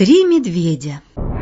Три медведя.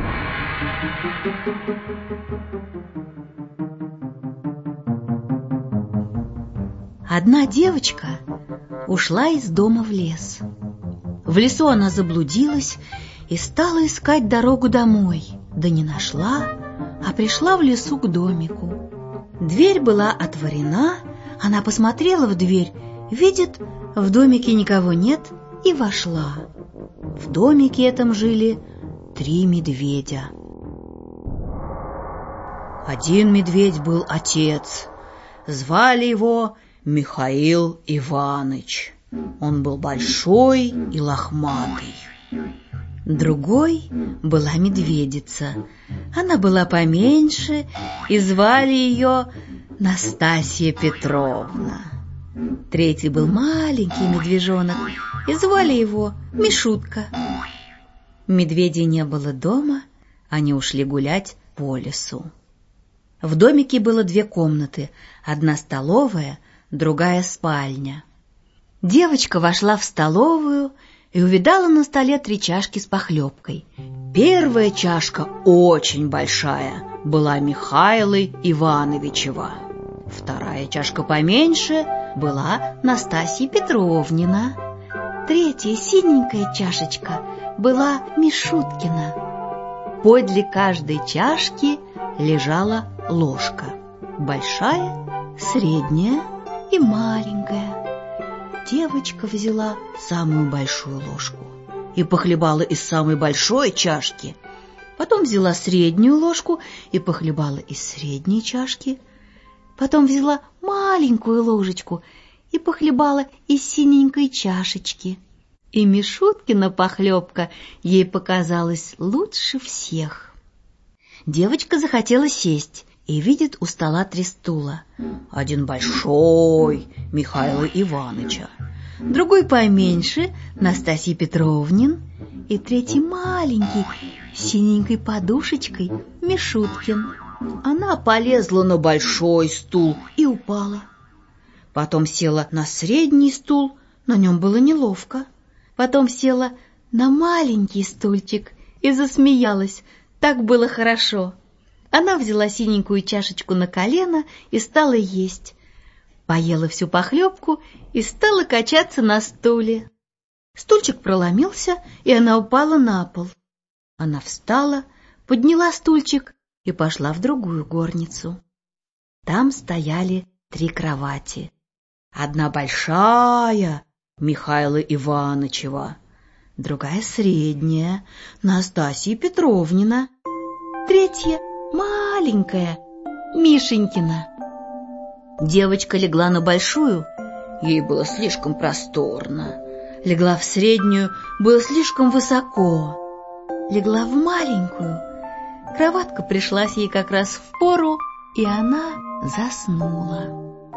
Одна девочка ушла из дома в лес. В лесу она заблудилась и стала искать дорогу домой. Да не нашла, а пришла в лесу к домику. Дверь была отворена, она посмотрела в дверь, видит, в домике никого нет, и вошла. В домике этом жили три медведя. Один медведь был отец. Звали его Михаил Иваныч. Он был большой и лохматый. Другой была медведица. Она была поменьше, и звали ее Настасья Петровна. Третий был маленький медвежонок, и звали его Мишутка. Медведей не было дома, они ушли гулять по лесу. В домике было две комнаты, одна столовая, другая спальня. Девочка вошла в столовую и увидала на столе три чашки с похлебкой. Первая чашка, очень большая, была Михаила Ивановичева. Вторая чашка поменьше была Настасья Петровнина. Третья синенькая чашечка была Мишуткина. Подле каждой чашки лежала ложка. Большая, средняя и маленькая. Девочка взяла самую большую ложку и похлебала из самой большой чашки. Потом взяла среднюю ложку и похлебала из средней чашки. Потом взяла маленькую ложечку и похлебала из синенькой чашечки. И Мишуткина похлебка ей показалась лучше всех. Девочка захотела сесть и видит у стола три стула. Один большой Михаила Ивановича, другой поменьше Настасьи Петровнин, и третий маленький с синенькой подушечкой Мишуткин. Она полезла на большой стул и упала. Потом села на средний стул, на нем было неловко. Потом села на маленький стульчик и засмеялась. Так было хорошо. Она взяла синенькую чашечку на колено и стала есть. Поела всю похлебку и стала качаться на стуле. Стульчик проломился, и она упала на пол. Она встала, подняла стульчик и пошла в другую горницу. Там стояли три кровати. Одна большая Михаила Ивановичева, другая средняя Настасья Петровнина, третья маленькая Мишенькина. Девочка легла на большую, ей было слишком просторно. Легла в среднюю, было слишком высоко. Легла в маленькую, кроватка пришлась ей как раз в пору, и она заснула.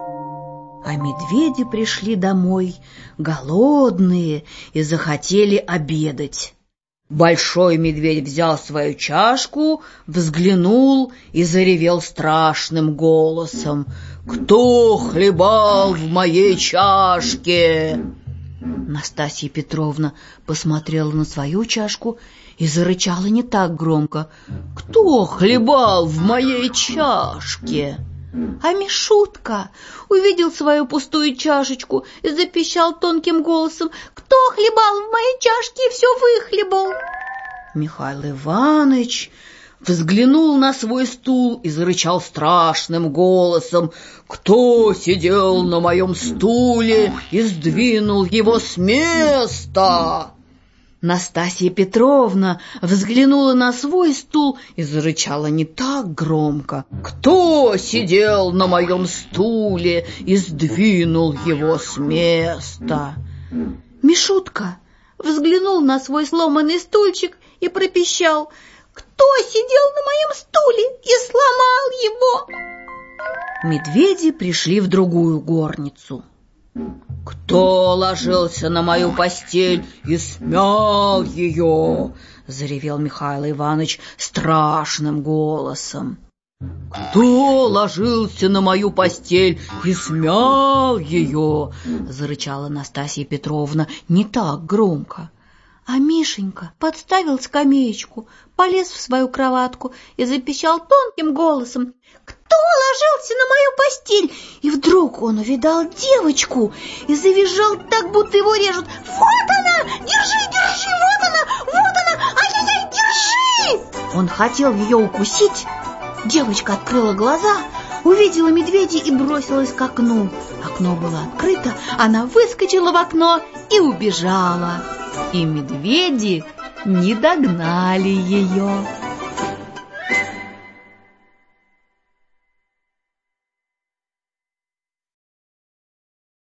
А медведи пришли домой голодные и захотели обедать. Большой медведь взял свою чашку, взглянул и заревел страшным голосом: «Кто хлебал в моей чашке?» Настасья Петровна посмотрела на свою чашку и зарычала не так громко: «Кто хлебал в моей чашке?» А Мишутка увидел свою пустую чашечку и запищал тонким голосом: «Кто хлебал в моей чашке и все выхлебал?» Михаил Иванович взглянул на свой стул и зарычал страшным голосом: «Кто сидел на моем стуле и сдвинул его с места?» Настасья Петровна взглянула на свой стул и зарычала не так громко: «Кто сидел на моем стуле и сдвинул его с места?» Мишутка взглянул на свой сломанный стульчик и пропищал: «Кто сидел на моем стуле и сломал его?» Медведи пришли в другую горницу. «Кто ложился на мою постель и смял ее?» — заревел Михаил Иванович страшным голосом. «Кто ложился на мою постель и смял ее?» — зарычала Настасья Петровна не так громко. А Мишенька подставил скамеечку, полез в свою кроватку и запищал тонким голосом: «Кто ложился на мою постель?» И вдруг он увидал девочку и завизжал так, будто его режут. «Вот она! Держи, держи! Вот она! Ай-яй-яй, держи!» Он хотел ее укусить. Девочка открыла глаза, увидела медведя и бросилась к окну. Окно было открыто, она выскочила в окно и убежала. И медведи не догнали ее.